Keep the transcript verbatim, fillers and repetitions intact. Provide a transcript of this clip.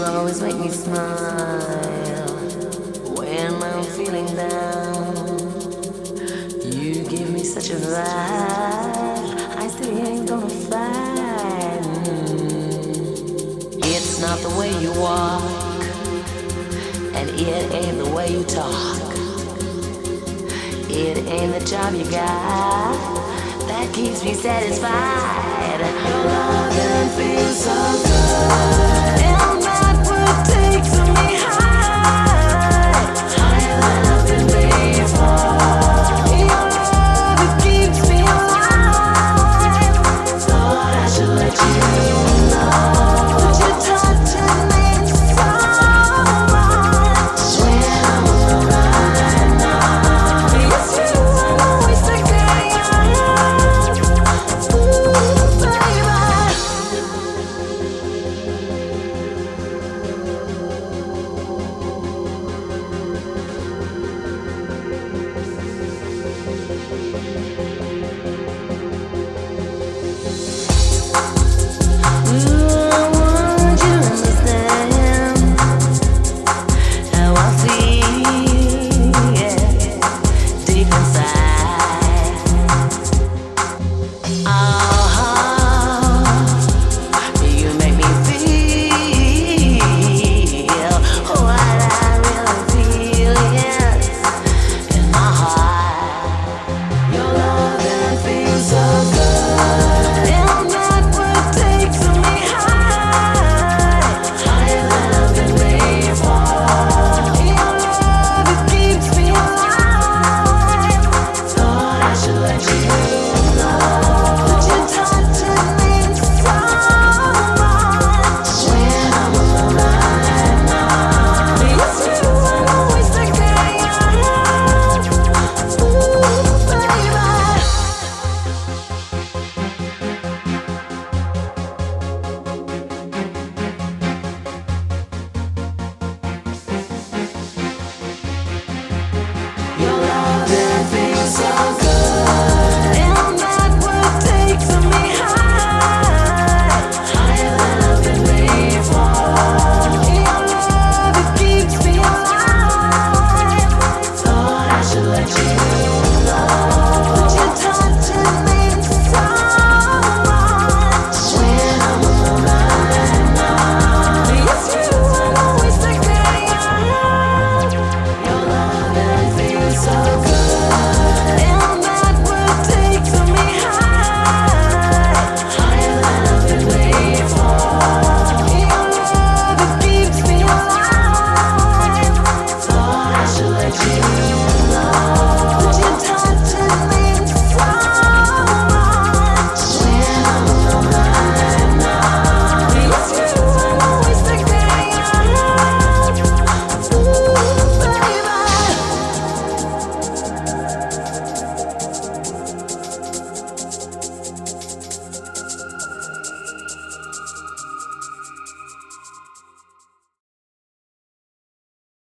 always make me smile when I'm feeling down. You give me such a vibe, I still ain't gonna fight. It's not the way you walk, and it ain't the way you talk. It ain't the job you got that keeps me satisfied. Your loving feels so good.